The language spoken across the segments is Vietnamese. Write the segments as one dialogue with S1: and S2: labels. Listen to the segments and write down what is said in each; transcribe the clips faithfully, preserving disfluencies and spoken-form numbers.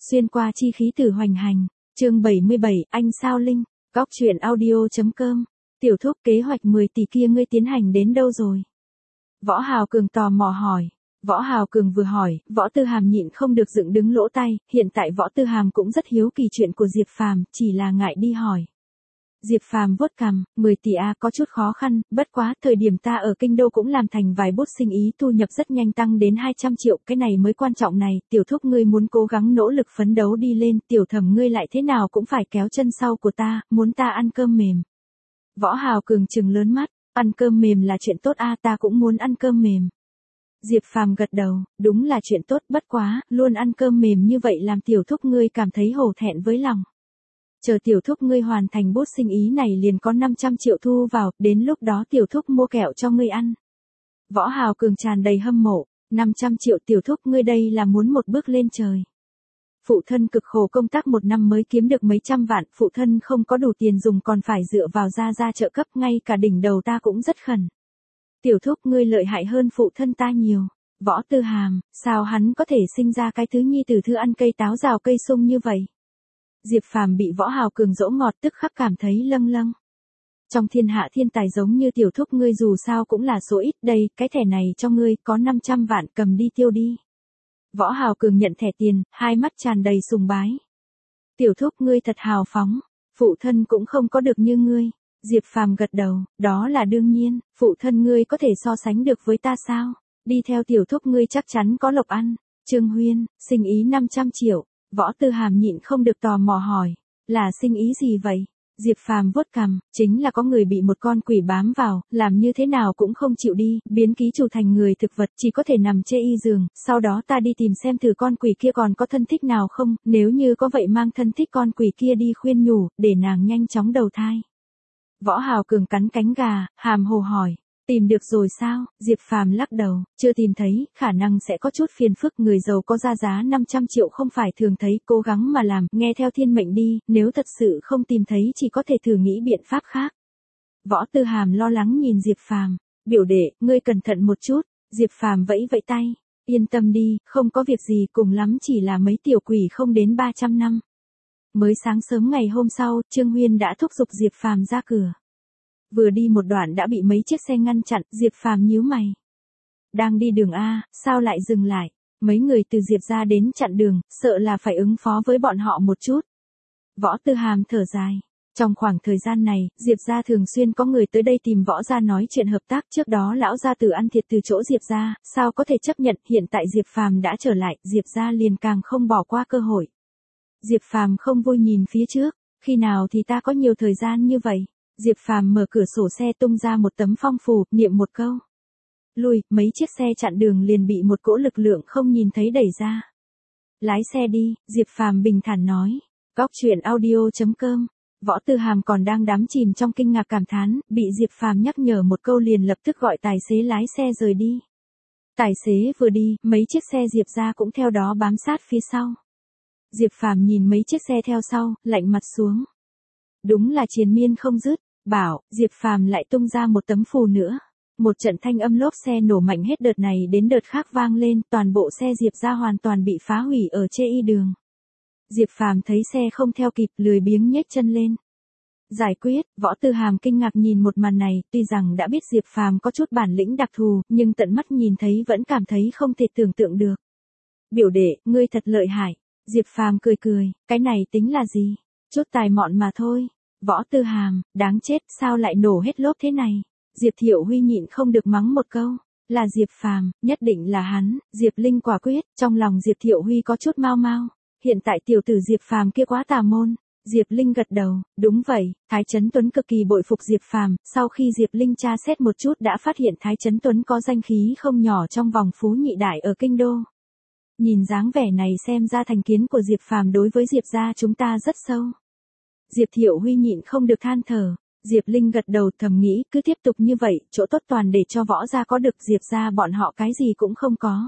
S1: Xuyên qua chi khí tử hoành hành, chương bảy mươi bảy, anh sao Linh, góc truyện audio.com, tiểu thúc kế hoạch mười tỷ kia ngươi tiến hành đến đâu rồi? Võ Hào Cường tò mò hỏi. Võ Hào Cường vừa hỏi, Võ Tư Hàm nhịn không được dựng đứng lỗ tai, hiện tại Võ Tư Hàm cũng rất hiếu kỳ chuyện của Diệp Phàm, chỉ là ngại đi hỏi. Diệp Phàm vuốt cằm, mười tỷ a có chút khó khăn, bất quá, thời điểm ta ở kinh đô cũng làm thành vài bút sinh ý, thu nhập rất nhanh tăng đến hai trăm triệu, cái này mới quan trọng này, tiểu thúc ngươi muốn cố gắng nỗ lực phấn đấu đi lên, tiểu thẩm ngươi lại thế nào cũng phải kéo chân sau của ta, muốn ta ăn cơm mềm. Võ Hào Cường trừng lớn mắt, ăn cơm mềm là chuyện tốt a, ta cũng muốn ăn cơm mềm. Diệp Phàm gật đầu, đúng là chuyện tốt, bất quá, luôn ăn cơm mềm như vậy làm tiểu thúc ngươi cảm thấy hổ thẹn với lòng. Chờ tiểu thúc ngươi hoàn thành bút sinh ý này liền có năm trăm triệu thu vào, đến lúc đó tiểu thúc mua kẹo cho ngươi ăn. Võ Hào Cường tràn đầy hâm mộ, năm trăm triệu tiểu thúc ngươi đây là muốn một bước lên trời. Phụ thân cực khổ công tác một năm mới kiếm được mấy trăm vạn, phụ thân không có đủ tiền dùng còn phải dựa vào gia gia trợ cấp, ngay cả đỉnh đầu ta cũng rất khẩn. Tiểu thúc ngươi lợi hại hơn phụ thân ta nhiều. Võ Tư Hàm, sao hắn có thể sinh ra cái thứ nhi tử thư ăn cây táo rào cây sung như vậy? Diệp Phàm bị Võ Hào Cường dỗ ngọt tức khắc cảm thấy lâng lâng. Trong thiên hạ thiên tài giống như tiểu thúc ngươi dù sao cũng là số ít, đây, cái thẻ này cho ngươi, có năm trăm vạn, cầm đi tiêu đi. Võ Hào Cường nhận thẻ tiền, hai mắt tràn đầy sùng bái. Tiểu thúc ngươi thật hào phóng, phụ thân cũng không có được như ngươi. Diệp Phàm gật đầu, đó là đương nhiên, phụ thân ngươi có thể so sánh được với ta sao? Đi theo tiểu thúc ngươi chắc chắn có lộc ăn. Trương Huyên, sinh ý năm trăm triệu. Võ Tư Hàm nhịn không được tò mò hỏi, là sinh ý gì vậy? Diệp Phàm vuốt cằm, chính là có người bị một con quỷ bám vào, làm như thế nào cũng không chịu đi, biến ký chủ thành người thực vật, chỉ có thể nằm chê y giường, sau đó ta đi tìm xem thử con quỷ kia còn có thân thích nào không, nếu như có vậy mang thân thích con quỷ kia đi khuyên nhủ, để nàng nhanh chóng đầu thai. Võ Hào Cường cắn cánh gà, hàm hồ hỏi, tìm được rồi sao? Diệp Phàm lắc đầu, chưa tìm thấy, khả năng sẽ có chút phiền phức, người giàu có ra giá năm trăm triệu không phải thường thấy, cố gắng mà làm, nghe theo thiên mệnh đi, nếu thật sự không tìm thấy chỉ có thể thử nghĩ biện pháp khác. Võ Tư Hàm lo lắng nhìn Diệp Phàm, biểu đệ, ngươi cẩn thận một chút. Diệp Phàm vẫy vẫy tay, yên tâm đi, không có việc gì, cùng lắm chỉ là mấy tiểu quỷ không đến ba trăm năm. Mới sáng sớm ngày hôm sau, Trương Huyên đã thúc giục Diệp Phàm ra cửa. Vừa đi một đoạn đã bị mấy chiếc xe ngăn chặn, Diệp Phàm nhíu mày. Đang đi đường A, sao lại dừng lại? Mấy người từ Diệp ra đến chặn đường, sợ là phải ứng phó với bọn họ một chút. Võ Tư Hàm thở dài. Trong khoảng thời gian này, Diệp ra thường xuyên có người tới đây tìm võ ra nói chuyện hợp tác, trước đó lão gia tử ăn thiệt từ chỗ Diệp ra, sao có thể chấp nhận, hiện tại Diệp Phàm đã trở lại, Diệp ra liền càng không bỏ qua cơ hội. Diệp Phàm không vui nhìn phía trước, khi nào thì ta có nhiều thời gian như vậy? Diệp Phàm mở cửa sổ xe tung ra một tấm phong phù, niệm một câu. Lùi, mấy chiếc xe chặn đường liền bị một cỗ lực lượng không nhìn thấy đẩy ra. Lái xe đi, Diệp Phàm bình thản nói. Góc truyện audio.com, Võ Tư Hàm còn đang đắm chìm trong kinh ngạc cảm thán, bị Diệp Phàm nhắc nhở một câu liền lập tức gọi tài xế lái xe rời đi. Tài xế vừa đi, mấy chiếc xe Diệp ra cũng theo đó bám sát phía sau. Diệp Phàm nhìn mấy chiếc xe theo sau, lạnh mặt xuống. Đúng là triền miên không dứt, bảo, Diệp Phàm lại tung ra một tấm phù nữa. Một trận thanh âm lốp xe nổ mạnh hết đợt này đến đợt khác vang lên, toàn bộ xe Diệp ra hoàn toàn bị phá hủy ở chê y đường. Diệp Phàm thấy xe không theo kịp, lười biếng nhếch chân lên. Giải quyết, Võ Tư Hàm kinh ngạc nhìn một màn này, tuy rằng đã biết Diệp Phàm có chút bản lĩnh đặc thù, nhưng tận mắt nhìn thấy vẫn cảm thấy không thể tưởng tượng được. Biểu đệ, ngươi thật lợi hại. Diệp Phàm cười cười, cái này tính là gì? Chút tài mọn mà thôi. Võ Tư Hàm, đáng chết, sao lại nổ hết lốp thế này? Diệp Thiệu Huy nhịn không được mắng một câu. Là Diệp Phàm, nhất định là hắn. Diệp Linh quả quyết, trong lòng Diệp Thiệu Huy có chút mau mau. Hiện tại tiểu tử Diệp Phàm kia quá tà môn. Diệp Linh gật đầu, đúng vậy, Thái Chấn Tuấn cực kỳ bội phục Diệp Phàm, sau khi Diệp Linh tra xét một chút đã phát hiện Thái Chấn Tuấn có danh khí không nhỏ trong vòng phú nhị đại ở kinh đô. Nhìn dáng vẻ này xem ra thành kiến của Diệp Phàm đối với Diệp gia chúng ta rất sâu. Diệp Thiệu Huy nhịn không được than thở. Diệp Linh gật đầu thầm nghĩ, cứ tiếp tục như vậy, chỗ tốt toàn để cho võ gia có được, Diệp gia bọn họ cái gì cũng không có.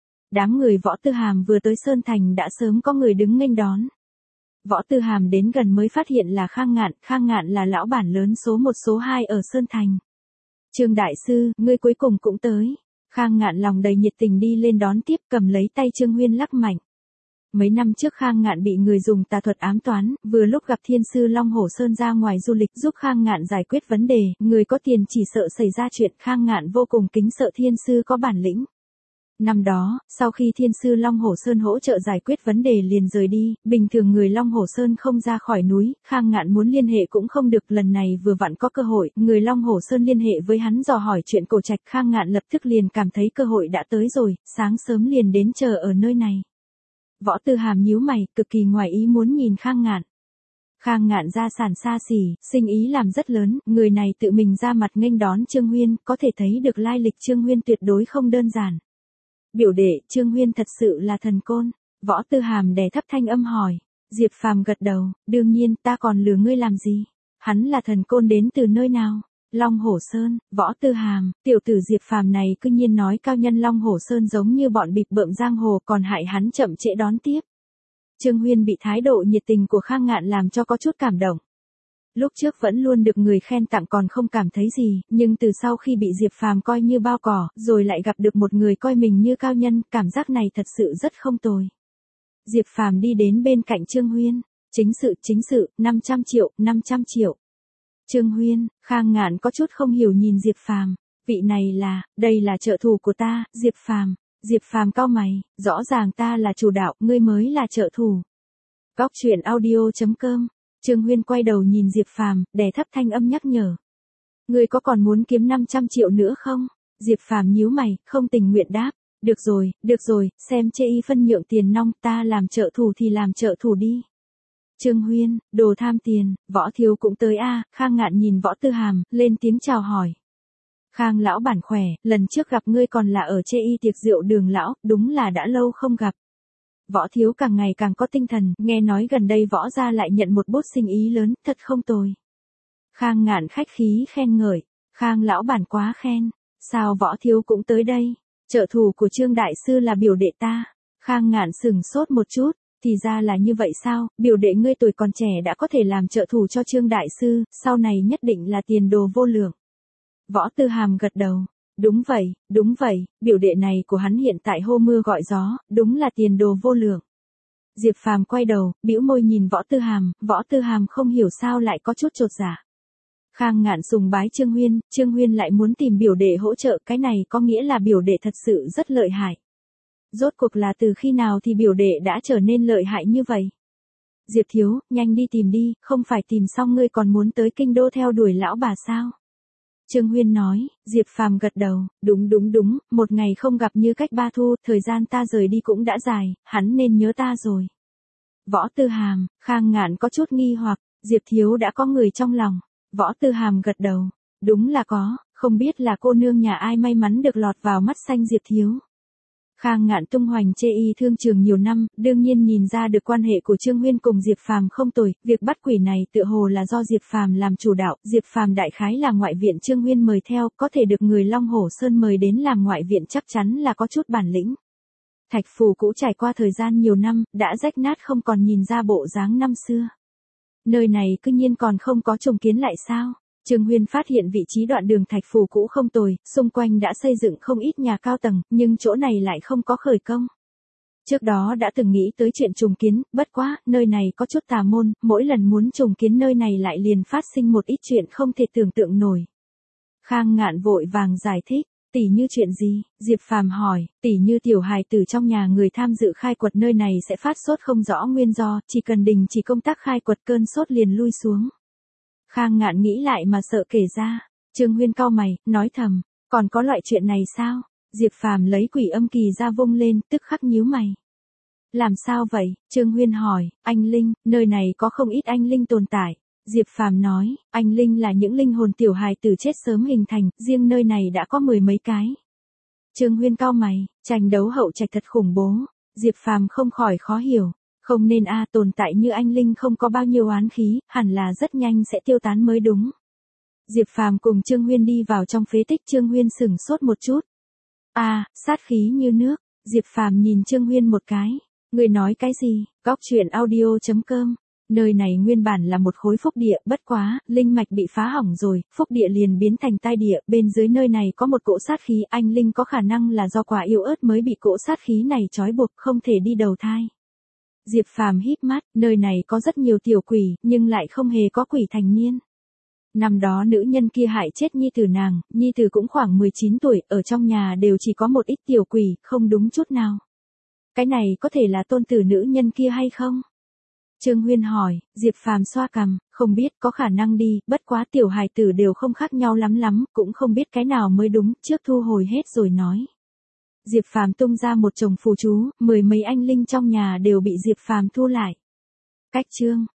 S1: Đám người Võ Tư Hàm vừa tới Sơn Thành đã sớm có người đứng nghênh đón. Võ Tư Hàm đến gần mới phát hiện là Khang Ngạn, Khang Ngạn là lão bản lớn số một số hai ở Sơn Thành. Trương đại sư, ngươi cuối cùng cũng tới. Khang Ngạn lòng đầy nhiệt tình đi lên đón tiếp, cầm lấy tay Trương Huyên lắc mạnh. Mấy năm trước Khang Ngạn bị người dùng tà thuật ám toán, vừa lúc gặp Thiên sư Long Hổ Sơn ra ngoài du lịch giúp Khang Ngạn giải quyết vấn đề, người có tiền chỉ sợ xảy ra chuyện, Khang Ngạn vô cùng kính sợ Thiên sư có bản lĩnh. Năm đó, sau khi Thiên sư Long Hổ Sơn hỗ trợ giải quyết vấn đề liền rời đi, bình thường người Long Hổ Sơn không ra khỏi núi, Khang Ngạn muốn liên hệ cũng không được, lần này vừa vặn có cơ hội, người Long Hổ Sơn liên hệ với hắn dò hỏi chuyện cổ trạch, Khang Ngạn lập tức liền cảm thấy cơ hội đã tới rồi, sáng sớm liền đến chờ ở nơi này. Võ Tư Hàm nhíu mày, cực kỳ ngoài ý muốn nhìn Khang Ngạn. Khang Ngạn gia sản xa xỉ, sinh ý làm rất lớn, người này tự mình ra mặt nghênh đón Trương Huyên, có thể thấy được lai lịch Trương Huyên tuyệt đối không đơn giản. Biểu đệ, Trương Huyên thật sự là thần côn. Võ Tư Hàm đè thấp thanh âm hỏi. Diệp Phàm gật đầu, đương nhiên, ta còn lừa ngươi làm gì? Hắn là thần côn đến từ nơi nào? Long Hổ Sơn. Võ Tư Hàm, tiểu tử Diệp Phàm này cứ nhiên nói cao nhân Long Hổ Sơn giống như bọn bịp bợm giang hồ, còn hại hắn chậm trễ đón tiếp. Trương Huyên bị thái độ nhiệt tình của Khang Ngạn làm cho có chút cảm động. Lúc trước vẫn luôn được người khen tặng còn không cảm thấy gì, nhưng từ sau khi bị Diệp Phàm coi như bao cỏ, rồi lại gặp được một người coi mình như cao nhân, cảm giác này thật sự rất không tồi. Diệp Phàm đi đến bên cạnh Trương Huyên. Chính sự, chính sự, năm trăm triệu, năm trăm triệu. Trương Huyên, Khang Ngạn có chút không hiểu nhìn Diệp Phàm. Vị này là, đây là trợ thủ của ta, Diệp Phàm. Diệp Phàm cau mày, rõ ràng ta là chủ đạo, ngươi mới là trợ thủ. Góc truyện audio chấm com. Trương Huyên quay đầu nhìn Diệp Phàm, đè thấp thanh âm nhắc nhở. Ngươi có còn muốn kiếm năm trăm triệu nữa không? Diệp Phàm nhíu mày, không tình nguyện đáp. Được rồi, được rồi, xem chê y phân nhượng tiền nong, ta làm trợ thủ thì làm trợ thủ đi. Trương Huyên, đồ tham tiền, Võ thiếu cũng tới a. Khang Ngạn nhìn Võ Tư Hàm, lên tiếng chào hỏi. Khang lão bản khỏe, lần trước gặp ngươi còn là ở chê y tiệc rượu Đường lão, đúng là đã lâu không gặp. Võ thiếu càng ngày càng có tinh thần, nghe nói gần đây Võ gia lại nhận một bút sinh ý lớn, thật không tồi. Khang Ngạn khách khí khen ngợi, Khang lão bản quá khen, sao Võ thiếu cũng tới đây? Trợ thủ của Trương đại sư là biểu đệ ta. Khang Ngạn sừng sốt một chút, thì ra là như vậy sao? Biểu đệ ngươi tuổi còn trẻ đã có thể làm trợ thủ cho Trương đại sư, sau này nhất định là tiền đồ vô lượng. Võ Tư Hàm gật đầu. Đúng vậy, đúng vậy, biểu đệ này của hắn hiện tại hô mưa gọi gió, đúng là tiền đồ vô lượng. Diệp Phàm quay đầu, bĩu môi nhìn Võ Tư Hàm, Võ Tư Hàm không hiểu sao lại có chút chột dạ. Khang Ngạn sùng bái Trương Huyên, Trương Huyên lại muốn tìm biểu đệ hỗ trợ, cái này có nghĩa là biểu đệ thật sự rất lợi hại. Rốt cuộc là từ khi nào thì biểu đệ đã trở nên lợi hại như vậy? Diệp thiếu, nhanh đi tìm đi, không phải tìm xong ngươi còn muốn tới kinh đô theo đuổi lão bà sao? Trương Huyên nói. Diệp Phàm gật đầu, đúng đúng đúng, một ngày không gặp như cách ba thu, thời gian ta rời đi cũng đã dài, hắn nên nhớ ta rồi. Võ Tư Hàm, Khang Ngạn có chút nghi hoặc, Diệp thiếu đã có người trong lòng. Võ Tư Hàm gật đầu, đúng là có, không biết là cô nương nhà ai may mắn được lọt vào mắt xanh Diệp thiếu. Khang Ngạn tung hoành chê y thương trường nhiều năm, đương nhiên nhìn ra được quan hệ của Trương Huyên cùng Diệp Phàm không tồi, việc bắt quỷ này tựa hồ là do Diệp Phàm làm chủ đạo, Diệp Phàm đại khái là ngoại viện Trương Huyên mời theo, có thể được người Long Hổ Sơn mời đến làm ngoại viện chắc chắn là có chút bản lĩnh. Thạch Phù cũ trải qua thời gian nhiều năm, đã rách nát không còn nhìn ra bộ dáng năm xưa. Nơi này cứ nhiên còn không có trùng kiến lại sao? Trương Huyên phát hiện vị trí đoạn đường Thạch Phù cũ không tồi, xung quanh đã xây dựng không ít nhà cao tầng, nhưng chỗ này lại không có khởi công. Trước đó đã từng nghĩ tới chuyện trùng kiến, bất quá, nơi này có chút tà môn, mỗi lần muốn trùng kiến nơi này lại liền phát sinh một ít chuyện không thể tưởng tượng nổi. Khang Ngạn vội vàng giải thích, tỷ như chuyện gì? Diệp Phàm hỏi, tỷ như tiểu hài tử trong nhà người tham dự khai quật nơi này sẽ phát sốt không rõ nguyên do, chỉ cần đình chỉ công tác khai quật cơn sốt liền lui xuống. Khang Ngạn nghĩ lại mà sợ kể ra. Trương Huyên cau mày, nói thầm, còn có loại chuyện này sao? Diệp Phàm lấy quỷ âm kỳ ra vung lên, tức khắc nhíu mày. Làm sao vậy? Trương Huyên hỏi, anh Linh, nơi này có không ít anh Linh tồn tại. Diệp Phàm nói, anh Linh là những linh hồn tiểu hài tử chết sớm hình thành, riêng nơi này đã có mười mấy cái. Trương Huyên cau mày, tranh đấu hậu trạch thật khủng bố. Diệp Phàm không khỏi khó hiểu. Không nên a, tồn tại như anh Linh không có bao nhiêu oán khí, hẳn là rất nhanh sẽ tiêu tán mới đúng. Diệp Phàm cùng Trương Huyên đi vào trong phế tích, Trương Huyên sửng sốt một chút. A, sát khí như nước. Diệp Phàm nhìn Trương Huyên một cái. Người nói cái gì? Góc truyện audio chấm com. Nơi này nguyên bản là một khối phúc địa, bất quá, linh mạch bị phá hỏng rồi, phúc địa liền biến thành tai địa, bên dưới nơi này có một cỗ sát khí, anh Linh có khả năng là do quả yếu ớt mới bị cỗ sát khí này trói buộc, không thể đi đầu thai. Diệp Phàm híp mắt, nơi này có rất nhiều tiểu quỷ, nhưng lại không hề có quỷ thành niên. Năm đó nữ nhân kia hại chết nhi tử nàng, nhi tử cũng khoảng mười chín tuổi, ở trong nhà đều chỉ có một ít tiểu quỷ, không đúng chút nào. Cái này có thể là tôn tử nữ nhân kia hay không? Trương Huyên hỏi, Diệp Phàm xoa cằm, không biết, có khả năng đi, bất quá tiểu hài tử đều không khác nhau lắm lắm, cũng không biết cái nào mới đúng, trước thu hồi hết rồi nói. Diệp Phàm tung ra một chồng phù chú, mười mấy anh linh trong nhà đều bị Diệp Phàm thu lại. Cách chương